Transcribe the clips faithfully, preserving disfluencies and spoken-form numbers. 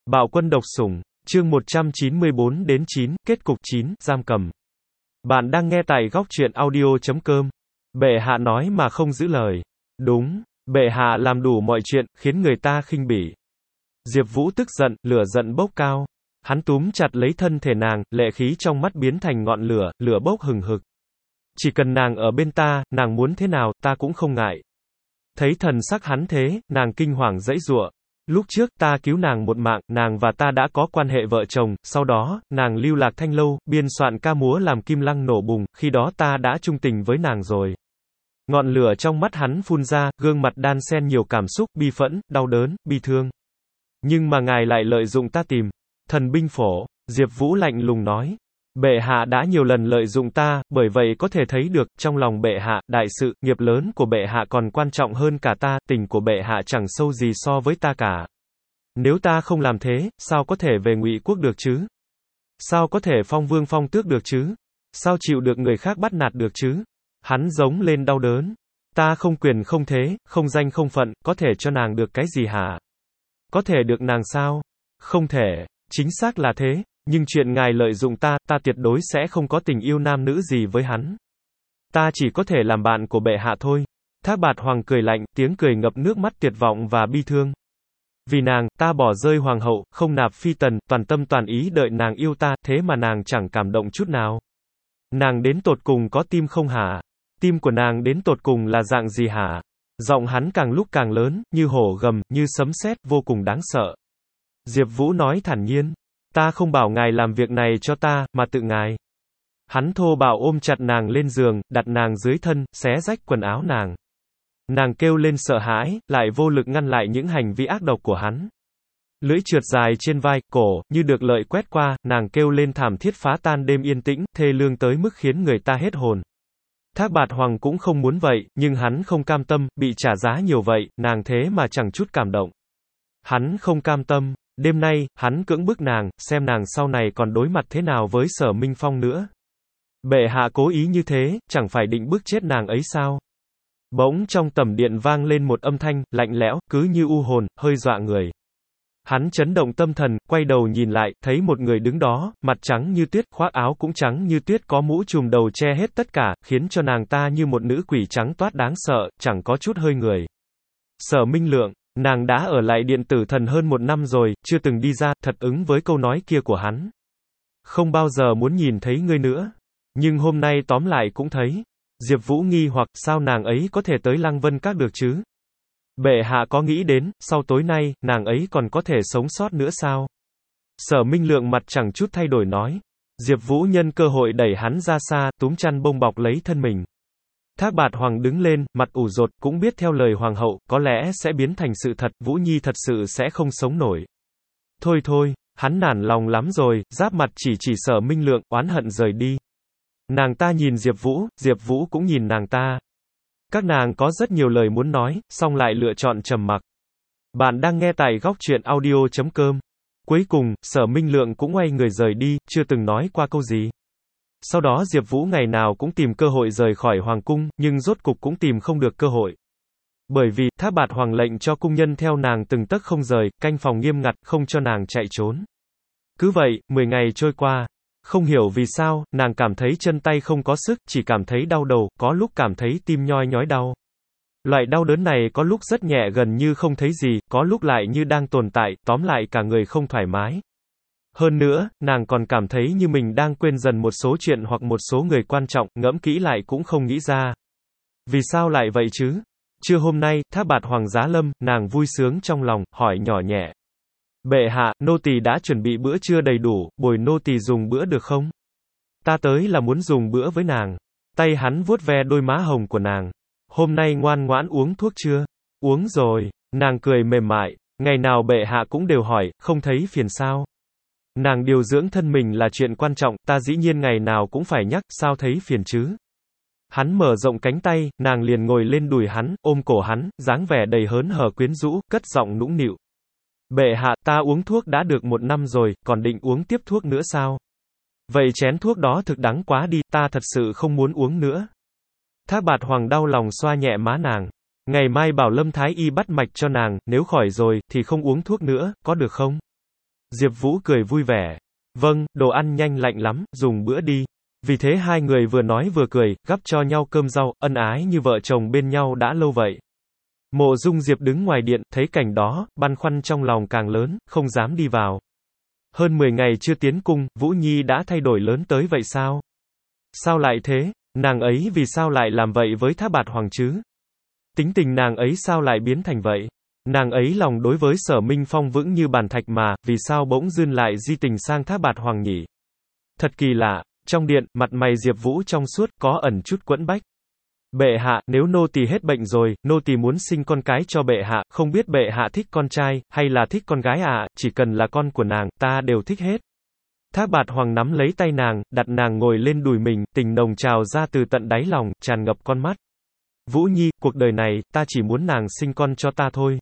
Bạo quân độc sủng, chương một trăm chín mươi bốn đến chín, kết cục chín, giam cầm. Bạn đang nghe tại góc truyện audio chấm com. Bệ hạ nói mà không giữ lời. Đúng, bệ hạ làm đủ mọi chuyện, khiến người ta khinh bỉ. Diệp Vũ tức giận, lửa giận bốc cao. Hắn túm chặt lấy thân thể nàng, lệ khí trong mắt biến thành ngọn lửa, lửa bốc hừng hực. Chỉ cần nàng ở bên ta, nàng muốn thế nào, ta cũng không ngại. Thấy thần sắc hắn thế, nàng kinh hoàng giãy giụa. Lúc trước, ta cứu nàng một mạng, nàng và ta đã có quan hệ vợ chồng, sau đó, nàng lưu lạc thanh lâu, biên soạn ca múa làm kim lăng nổ bùng, khi đó ta đã trung tình với nàng rồi. Ngọn lửa trong mắt hắn phun ra, gương mặt đan xen nhiều cảm xúc, bi phẫn, đau đớn, bi thương. Nhưng mà ngài lại lợi dụng ta tìm thần binh phổ, Diệp Vũ lạnh lùng nói. Bệ hạ đã nhiều lần lợi dụng ta, bởi vậy có thể thấy được, trong lòng bệ hạ, đại sự, nghiệp lớn của bệ hạ còn quan trọng hơn cả ta, tình của bệ hạ chẳng sâu gì so với ta cả. Nếu ta không làm thế, sao có thể về Ngụy quốc được chứ? Sao có thể phong vương phong tước được chứ? Sao chịu được người khác bắt nạt được chứ? Hắn giống lên đau đớn. Ta không quyền không thế, không danh không phận, có thể cho nàng được cái gì hả? Có thể được nàng sao? Không thể, chính xác là thế. Nhưng chuyện ngài lợi dụng ta, ta tuyệt đối sẽ không có tình yêu nam nữ gì với hắn. Ta chỉ có thể làm bạn của bệ hạ thôi. Thác Bạt Hoàng cười lạnh, tiếng cười ngập nước mắt tuyệt vọng và bi thương. Vì nàng, ta bỏ rơi hoàng hậu, không nạp phi tần, toàn tâm toàn ý đợi nàng yêu ta, thế mà nàng chẳng cảm động chút nào. Nàng đến tột cùng có tim không hả? Tim của nàng đến tột cùng là dạng gì hả? Giọng hắn càng lúc càng lớn, như hổ gầm, như sấm sét, vô cùng đáng sợ. Diệp Vũ nói thản nhiên. Ta không bảo ngài làm việc này cho ta, mà tự ngài. Hắn thô bạo ôm chặt nàng lên giường, đặt nàng dưới thân, xé rách quần áo nàng. Nàng kêu lên sợ hãi, lại vô lực ngăn lại những hành vi ác độc của hắn. Lưỡi trượt dài trên vai, cổ, như được lợi quét qua, nàng kêu lên thảm thiết phá tan đêm yên tĩnh, thê lương tới mức khiến người ta hết hồn. Thác Bạt Hoàng cũng không muốn vậy, nhưng hắn không cam tâm, bị trả giá nhiều vậy, nàng thế mà chẳng chút cảm động. Hắn không cam tâm. Đêm nay, hắn cưỡng bức nàng, xem nàng sau này còn đối mặt thế nào với Sở Minh Phong nữa. Bệ hạ cố ý như thế, chẳng phải định bức chết nàng ấy sao? Bỗng trong tầm điện vang lên một âm thanh, lạnh lẽo, cứ như u hồn, hơi dọa người. Hắn chấn động tâm thần, quay đầu nhìn lại, thấy một người đứng đó, mặt trắng như tuyết, khoác áo cũng trắng như tuyết, có mũ trùm đầu che hết tất cả, khiến cho nàng ta như một nữ quỷ trắng toát đáng sợ, chẳng có chút hơi người. Sở Minh Lượng. Nàng đã ở lại điện tử thần hơn một năm rồi, chưa từng đi ra, thật ứng với câu nói kia của hắn. Không bao giờ muốn nhìn thấy ngươi nữa. Nhưng hôm nay tóm lại cũng thấy. Diệp Vũ nghi hoặc, sao nàng ấy có thể tới Lăng Vân Các được chứ? Bệ hạ có nghĩ đến, sau tối nay, nàng ấy còn có thể sống sót nữa sao? Sở Minh Lượng mặt chẳng chút thay đổi nói. Diệp Vũ nhân cơ hội đẩy hắn ra xa, túm chăn bông bọc lấy thân mình. Thác Bạt Hoàng đứng lên, mặt ủ rột, cũng biết theo lời hoàng hậu, có lẽ sẽ biến thành sự thật, Vũ Nhi thật sự sẽ không sống nổi. Thôi thôi, hắn nản lòng lắm rồi, giáp mặt chỉ chỉ Sở Minh Lượng, oán hận rời đi. Nàng ta nhìn Diệp Vũ, Diệp Vũ cũng nhìn nàng ta. Các nàng có rất nhiều lời muốn nói, song lại lựa chọn trầm mặc. Bạn đang nghe tại góc truyện audio chấm com. Cuối cùng, Sở Minh Lượng cũng quay người rời đi, chưa từng nói qua câu gì. Sau đó Diệp Vũ ngày nào cũng tìm cơ hội rời khỏi hoàng cung, nhưng rốt cục cũng tìm không được cơ hội. Bởi vì, Thác Bạt Hoàng lệnh cho cung nhân theo nàng từng tấc không rời, canh phòng nghiêm ngặt, không cho nàng chạy trốn. Cứ vậy, mười ngày trôi qua. Không hiểu vì sao, nàng cảm thấy chân tay không có sức, chỉ cảm thấy đau đầu, có lúc cảm thấy tim nhoi nhói đau. Loại đau đớn này có lúc rất nhẹ gần như không thấy gì, có lúc lại như đang tồn tại, tóm lại cả người không thoải mái. Hơn nữa, nàng còn cảm thấy như mình đang quên dần một số chuyện hoặc một số người quan trọng, ngẫm kỹ lại cũng không nghĩ ra. Vì sao lại vậy chứ? Trưa hôm nay, Thác Bạt Hoàng giá lâm, nàng vui sướng trong lòng, hỏi nhỏ nhẹ. Bệ hạ, nô tỳ đã chuẩn bị bữa trưa đầy đủ, bồi nô tỳ dùng bữa được không? Ta tới là muốn dùng bữa với nàng. Tay hắn vuốt ve đôi má hồng của nàng. Hôm nay ngoan ngoãn uống thuốc chưa? Uống rồi. Nàng cười mềm mại. Ngày nào bệ hạ cũng đều hỏi, không thấy phiền sao? Nàng điều dưỡng thân mình là chuyện quan trọng, ta dĩ nhiên ngày nào cũng phải nhắc, sao thấy phiền chứ? Hắn mở rộng cánh tay, nàng liền ngồi lên đùi hắn, ôm cổ hắn, dáng vẻ đầy hớn hở quyến rũ, cất giọng nũng nịu. Bệ hạ, ta uống thuốc đã được một năm rồi, còn định uống tiếp thuốc nữa sao? Vậy chén thuốc đó thực đắng quá đi, ta thật sự không muốn uống nữa. Thác Bạt Hoàng đau lòng xoa nhẹ má nàng. Ngày mai bảo Lâm Thái Y bắt mạch cho nàng, nếu khỏi rồi, thì không uống thuốc nữa, có được không? Diệp Vũ cười vui vẻ. Vâng, đồ ăn nhanh lạnh lắm, dùng bữa đi. Vì thế hai người vừa nói vừa cười, gắp cho nhau cơm rau, ân ái như vợ chồng bên nhau đã lâu vậy. Mộ Dung Diệp đứng ngoài điện, thấy cảnh đó, băn khoăn trong lòng càng lớn, không dám đi vào. Hơn mười ngày chưa tiến cung, Vũ Nhi đã thay đổi lớn tới vậy sao? Sao lại thế? Nàng ấy vì sao lại làm vậy với Thác Bạt Hoàng chứ? Tính tình nàng ấy sao lại biến thành vậy? Nàng ấy lòng đối với Sở Minh Phong vững như bàn thạch mà, vì sao bỗng dưng lại di tình sang Thác Bạt Hoàng nhỉ? Thật kỳ lạ. Trong điện, mặt mày Diệp Vũ trong suốt, có ẩn chút quẫn bách. Bệ hạ, nếu nô tỳ hết bệnh rồi, nô tỳ muốn sinh con cái cho bệ hạ, không biết bệ hạ thích con trai, hay là thích con gái à, chỉ cần là con của nàng, ta đều thích hết. Thác Bạt Hoàng nắm lấy tay nàng, đặt nàng ngồi lên đùi mình, tình nồng trào ra từ tận đáy lòng, tràn ngập con mắt. Vũ Nhi, cuộc đời này, ta chỉ muốn nàng sinh con cho ta thôi.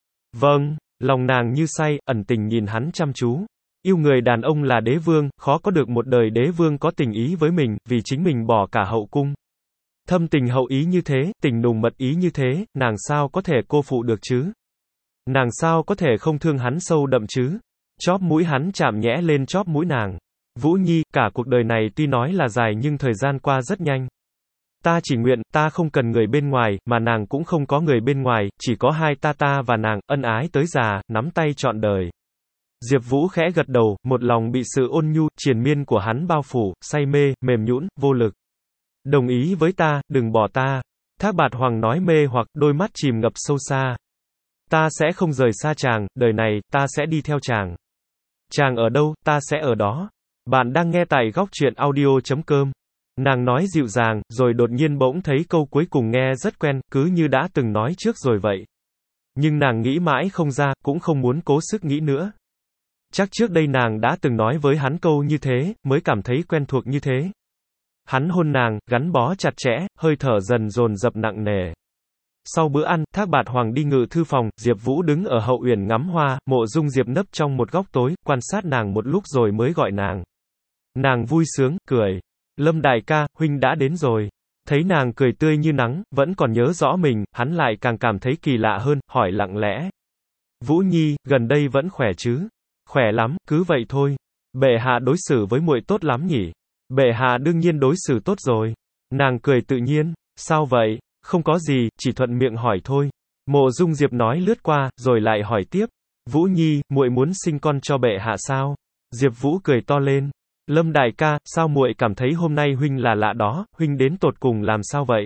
Vâng, lòng nàng như say, ẩn tình nhìn hắn chăm chú. Yêu người đàn ông là đế vương, khó có được một đời đế vương có tình ý với mình, vì chính mình bỏ cả hậu cung. Thâm tình hậu ý như thế, tình nùng mật ý như thế, nàng sao có thể cô phụ được chứ? Nàng sao có thể không thương hắn sâu đậm chứ? Chóp mũi hắn chạm nhẽ lên chóp mũi nàng. Vũ Nhi, cả cuộc đời này tuy nói là dài nhưng thời gian qua rất nhanh. Ta chỉ nguyện, ta không cần người bên ngoài, mà nàng cũng không có người bên ngoài, chỉ có hai ta ta và nàng, ân ái tới già, nắm tay trọn đời. Diệp Vũ khẽ gật đầu, một lòng bị sự ôn nhu, triền miên của hắn bao phủ, say mê, mềm nhũn, vô lực. Đồng ý với ta, đừng bỏ ta. Thác Bạt Hoàng nói mê hoặc, đôi mắt chìm ngập sâu xa. Ta sẽ không rời xa chàng, đời này, ta sẽ đi theo chàng. Chàng ở đâu, ta sẽ ở đó. Bạn đang nghe tại góc truyện audio chấm com. Nàng nói dịu dàng, rồi đột nhiên bỗng thấy câu cuối cùng nghe rất quen, cứ như đã từng nói trước rồi vậy. Nhưng nàng nghĩ mãi không ra, cũng không muốn cố sức nghĩ nữa. Chắc trước đây nàng đã từng nói với hắn câu như thế, mới cảm thấy quen thuộc như thế. Hắn hôn nàng, gắn bó chặt chẽ, hơi thở dần dồn dập nặng nề. Sau bữa ăn, Thác Bạt Hoàng đi ngự thư phòng, Diệp Vũ đứng ở hậu uyển ngắm hoa, Mộ Dung Diệp nấp trong một góc tối, quan sát nàng một lúc rồi mới gọi nàng. Nàng vui sướng, cười. Lâm đại ca, huynh đã đến rồi. Thấy nàng cười tươi như nắng, vẫn còn nhớ rõ mình, hắn lại càng cảm thấy kỳ lạ hơn, hỏi lặng lẽ. Vũ Nhi, gần đây vẫn khỏe chứ? Khỏe lắm, cứ vậy thôi. Bệ hạ đối xử với muội tốt lắm nhỉ? Bệ hạ đương nhiên đối xử tốt rồi. Nàng cười tự nhiên. Sao vậy? Không có gì, chỉ thuận miệng hỏi thôi. Mộ Dung Diệp nói lướt qua, rồi lại hỏi tiếp. Vũ Nhi, muội muốn sinh con cho bệ hạ sao? Diệp Vũ cười to lên. Lâm đại ca, sao muội cảm thấy hôm nay huynh là lạ đó, huynh đến tột cùng làm sao vậy?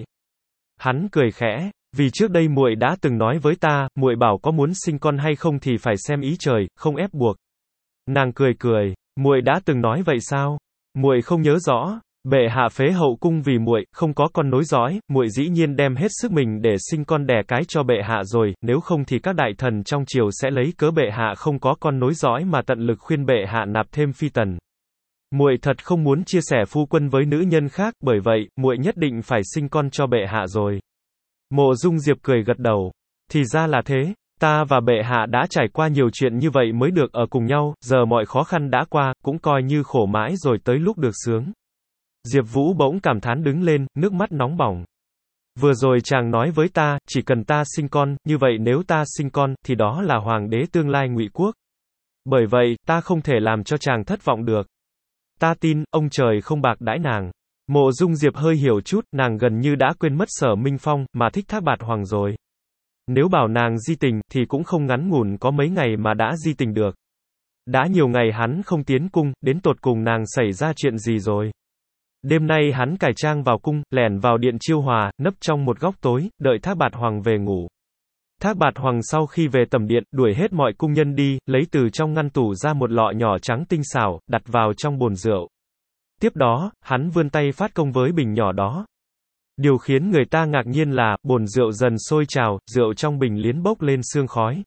Hắn cười khẽ, vì trước đây muội đã từng nói với ta, muội bảo có muốn sinh con hay không thì phải xem ý trời, không ép buộc. Nàng cười cười, muội đã từng nói vậy sao? Muội không nhớ rõ. Bệ hạ phế hậu cung vì muội, không có con nối dõi, muội dĩ nhiên đem hết sức mình để sinh con đẻ cái cho bệ hạ rồi, nếu không thì các đại thần trong triều sẽ lấy cớ bệ hạ không có con nối dõi mà tận lực khuyên bệ hạ nạp thêm phi tần. Muội thật không muốn chia sẻ phu quân với nữ nhân khác, bởi vậy, muội nhất định phải sinh con cho bệ hạ rồi. Mộ Dung Diệp cười gật đầu. Thì ra là thế, ta và bệ hạ đã trải qua nhiều chuyện như vậy mới được ở cùng nhau, giờ mọi khó khăn đã qua, cũng coi như khổ mãi rồi tới lúc được sướng. Diệp Vũ bỗng cảm thán đứng lên, nước mắt nóng bỏng. Vừa rồi chàng nói với ta, chỉ cần ta sinh con, như vậy nếu ta sinh con, thì đó là hoàng đế tương lai Ngụy Quốc. Bởi vậy, ta không thể làm cho chàng thất vọng được. Ta tin, ông trời không bạc đãi nàng. Mộ Dung Diệp hơi hiểu chút, nàng gần như đã quên mất Sở Minh Phong, mà thích Thác Bạt Hoàng rồi. Nếu bảo nàng di tình, thì cũng không ngắn ngủn có mấy ngày mà đã di tình được. Đã nhiều ngày hắn không tiến cung, đến tột cùng nàng xảy ra chuyện gì rồi? Đêm nay hắn cải trang vào cung, lẻn vào điện chiêu hòa, nấp trong một góc tối, đợi Thác Bạt Hoàng về ngủ. Thác Bạt Hoàng sau khi về tầm điện, đuổi hết mọi cung nhân đi, lấy từ trong ngăn tủ ra một lọ nhỏ trắng tinh xảo, đặt vào trong bồn rượu. Tiếp đó, hắn vươn tay phát công với bình nhỏ đó. Điều khiến người ta ngạc nhiên là, bồn rượu dần sôi trào, rượu trong bình liến bốc lên sương khói.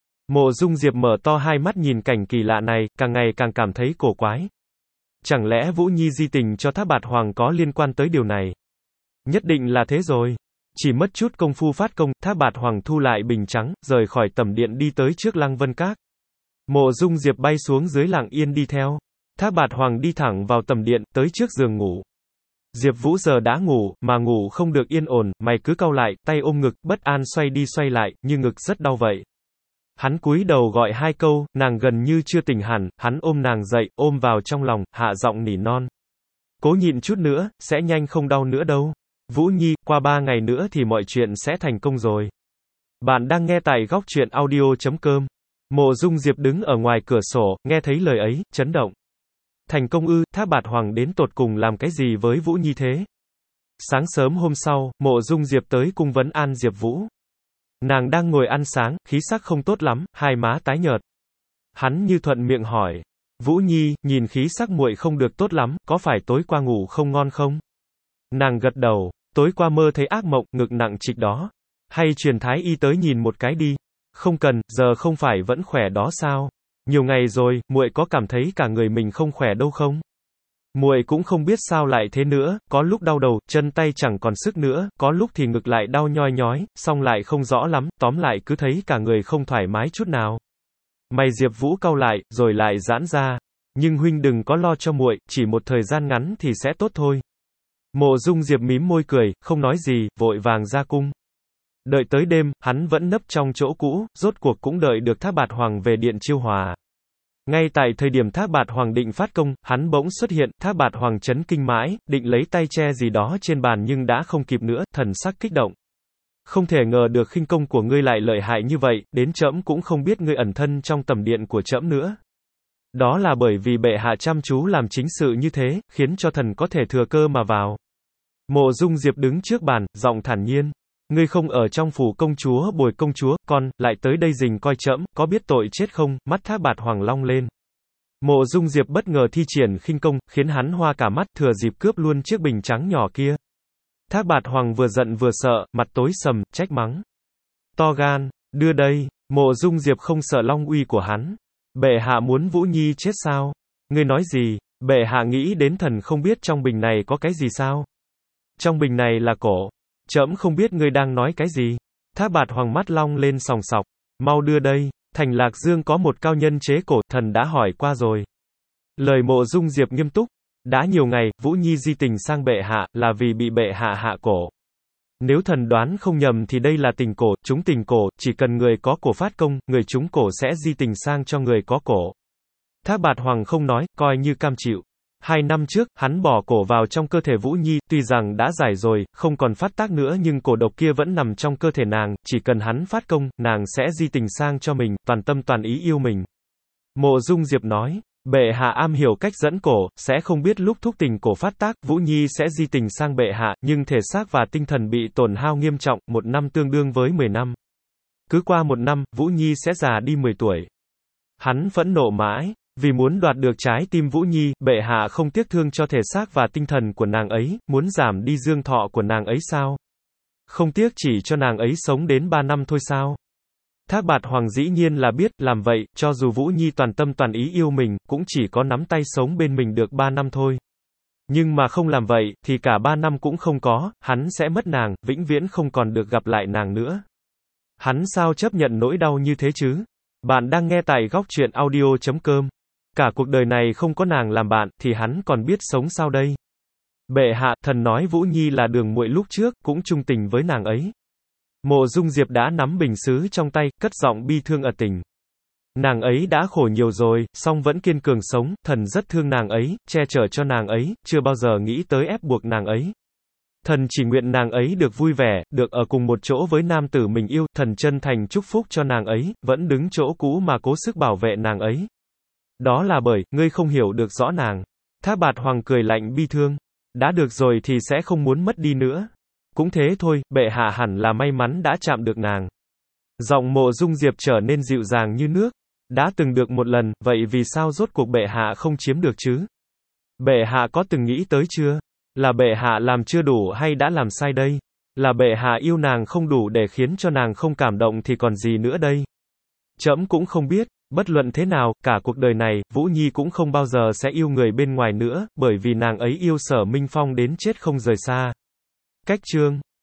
Mộ Dung Diệp mở to hai mắt nhìn cảnh kỳ lạ này, càng ngày càng cảm thấy cổ quái. Chẳng lẽ Vũ Nhi di tình cho Thác Bạt Hoàng có liên quan tới điều này? Nhất định là thế rồi. Chỉ mất chút công phu phát công, Thác Bạt Hoàng thu lại bình trắng, rời khỏi tầm điện đi tới trước Lăng Vân Các. Mộ Dung Diệp bay xuống dưới lặng yên đi theo. Thác Bạt Hoàng đi thẳng vào tầm điện, tới trước giường ngủ. Diệp Vũ giờ đã ngủ, mà ngủ không được yên ổn, mày cứ cau lại, tay ôm ngực, bất an xoay đi xoay lại, như ngực rất đau vậy. Hắn cúi đầu gọi hai câu, nàng gần như chưa tỉnh hẳn, hắn ôm nàng dậy, ôm vào trong lòng, hạ giọng nỉ non. Cố nhịn chút nữa, sẽ nhanh không đau nữa đâu. Vũ Nhi, qua ba ngày nữa thì mọi chuyện sẽ thành công rồi. Bạn đang nghe tại góc truyện audio chấm com. Mộ Dung Diệp đứng ở ngoài cửa sổ, nghe thấy lời ấy, chấn động. Thành công ư, Thác Bạt Hoàng đến tột cùng làm cái gì với Vũ Nhi thế? Sáng sớm hôm sau, Mộ Dung Diệp tới cung vấn an Diệp Vũ. Nàng đang ngồi ăn sáng, khí sắc không tốt lắm, hai má tái nhợt. Hắn như thuận miệng hỏi. Vũ Nhi, nhìn khí sắc muội không được tốt lắm, có phải tối qua ngủ không ngon không? Nàng gật đầu, tối qua mơ thấy ác mộng, ngực nặng trịch đó. Hay truyền thái y tới nhìn một cái đi. Không cần, giờ không phải vẫn khỏe đó sao? Nhiều ngày rồi, muội có cảm thấy cả người mình không khỏe đâu không? Muội cũng không biết sao lại thế nữa, có lúc đau đầu, chân tay chẳng còn sức nữa, có lúc thì ngực lại đau nhoi nhói, xong lại không rõ lắm, tóm lại cứ thấy cả người không thoải mái chút nào. Mày Diệp Vũ cau lại, rồi lại giãn ra. Nhưng huynh đừng có lo cho muội, chỉ một thời gian ngắn thì sẽ tốt thôi. Mộ Dung Diệp mím môi cười, không nói gì, vội vàng ra cung. Đợi tới đêm, hắn vẫn nấp trong chỗ cũ, rốt cuộc cũng đợi được Thác Bạt Hoàng về điện chiêu hòa. Ngay tại thời điểm Thác Bạt Hoàng định phát công, hắn bỗng xuất hiện, Thác Bạt Hoàng chấn kinh mãi, định lấy tay che gì đó trên bàn nhưng đã không kịp nữa, thần sắc kích động. Không thể ngờ được khinh công của ngươi lại lợi hại như vậy, đến trẫm cũng không biết ngươi ẩn thân trong tầm điện của trẫm nữa. Đó là bởi vì bệ hạ chăm chú làm chính sự như thế, khiến cho thần có thể thừa cơ mà vào. Mộ Dung Diệp đứng trước bàn, giọng thản nhiên. Ngươi không ở trong phủ công chúa bồi công chúa, con, lại tới đây rình coi trẫm, có biết tội chết không? Mắt Thác Bạt Hoàng long lên. Mộ Dung Diệp bất ngờ thi triển khinh công, khiến hắn hoa cả mắt, thừa dịp cướp luôn chiếc bình trắng nhỏ kia. Thác Bạt Hoàng vừa giận vừa sợ, mặt tối sầm, trách mắng. To gan, đưa đây. Mộ Dung Diệp không sợ long uy của hắn. Bệ hạ muốn Vũ Nhi chết sao? Ngươi nói gì? Bệ hạ nghĩ đến thần không biết trong bình này có cái gì sao? Trong bình này là cổ. Trẫm không biết ngươi đang nói cái gì. Thác Bạt Hoàng mắt long lên sòng sọc. Mau đưa đây. Thành Lạc Dương có một cao nhân chế cổ, thần đã hỏi qua rồi. Lời Mộ Dung Diệp nghiêm túc. Đã nhiều ngày, Vũ Nhi di tình sang bệ hạ, là vì bị bệ hạ hạ cổ. Nếu thần đoán không nhầm thì đây là tình cổ, chúng tình cổ, chỉ cần người có cổ phát công, người chúng cổ sẽ di tình sang cho người có cổ. Thác Bạt Hoàng không nói, coi như cam chịu. Hai năm trước, hắn bỏ cổ vào trong cơ thể Vũ Nhi, tuy rằng đã giải rồi, không còn phát tác nữa nhưng cổ độc kia vẫn nằm trong cơ thể nàng, chỉ cần hắn phát công, nàng sẽ di tình sang cho mình, toàn tâm toàn ý yêu mình. Mộ Dung Diệp nói, bệ hạ am hiểu cách dẫn cổ, sẽ không biết lúc thúc tình cổ phát tác, Vũ Nhi sẽ di tình sang bệ hạ, nhưng thể xác và tinh thần bị tổn hao nghiêm trọng, một năm tương đương với mười năm. Cứ qua một năm, Vũ Nhi sẽ già đi mười tuổi. Hắn phẫn nộ mãi. Vì muốn đoạt được trái tim Vũ Nhi, bệ hạ không tiếc thương cho thể xác và tinh thần của nàng ấy, muốn giảm đi dương thọ của nàng ấy sao? Không tiếc chỉ cho nàng ấy sống đến ba năm thôi sao? Thác Bạt Hoàng dĩ nhiên là biết, làm vậy, cho dù Vũ Nhi toàn tâm toàn ý yêu mình, cũng chỉ có nắm tay sống bên mình được ba năm thôi. Nhưng mà không làm vậy, thì cả ba năm cũng không có, hắn sẽ mất nàng, vĩnh viễn không còn được gặp lại nàng nữa. Hắn sao chấp nhận nỗi đau như thế chứ? Bạn đang nghe tại góc truyện audio chấm com. Cả cuộc đời này không có nàng làm bạn, thì hắn còn biết sống sao đây? Bệ hạ, thần nói Vũ Nhi là đường muội lúc trước, cũng trung tình với nàng ấy. Mộ Dung Diệp đã nắm bình sứ trong tay, cất giọng bi thương ẩn tình. Nàng ấy đã khổ nhiều rồi, song vẫn kiên cường sống, thần rất thương nàng ấy, che chở cho nàng ấy, chưa bao giờ nghĩ tới ép buộc nàng ấy. Thần chỉ nguyện nàng ấy được vui vẻ, được ở cùng một chỗ với nam tử mình yêu, thần chân thành chúc phúc cho nàng ấy, vẫn đứng chỗ cũ mà cố sức bảo vệ nàng ấy. Đó là bởi, ngươi không hiểu được rõ nàng. Thác Bạt Hoàng cười lạnh bi thương. Đã được rồi thì sẽ không muốn mất đi nữa. Cũng thế thôi, bệ hạ hẳn là may mắn đã chạm được nàng. Giọng Mộ Dung Diệp trở nên dịu dàng như nước. Đã từng được một lần, vậy vì sao rốt cuộc bệ hạ không chiếm được chứ? Bệ hạ có từng nghĩ tới chưa? Là bệ hạ làm chưa đủ hay đã làm sai đây? Là bệ hạ yêu nàng không đủ để khiến cho nàng không cảm động thì còn gì nữa đây? Trẫm cũng không biết. Bất luận thế nào, cả cuộc đời này, Vũ Nhi cũng không bao giờ sẽ yêu người bên ngoài nữa, bởi vì nàng ấy yêu Sở Minh Phong đến chết không rời xa. Cách chương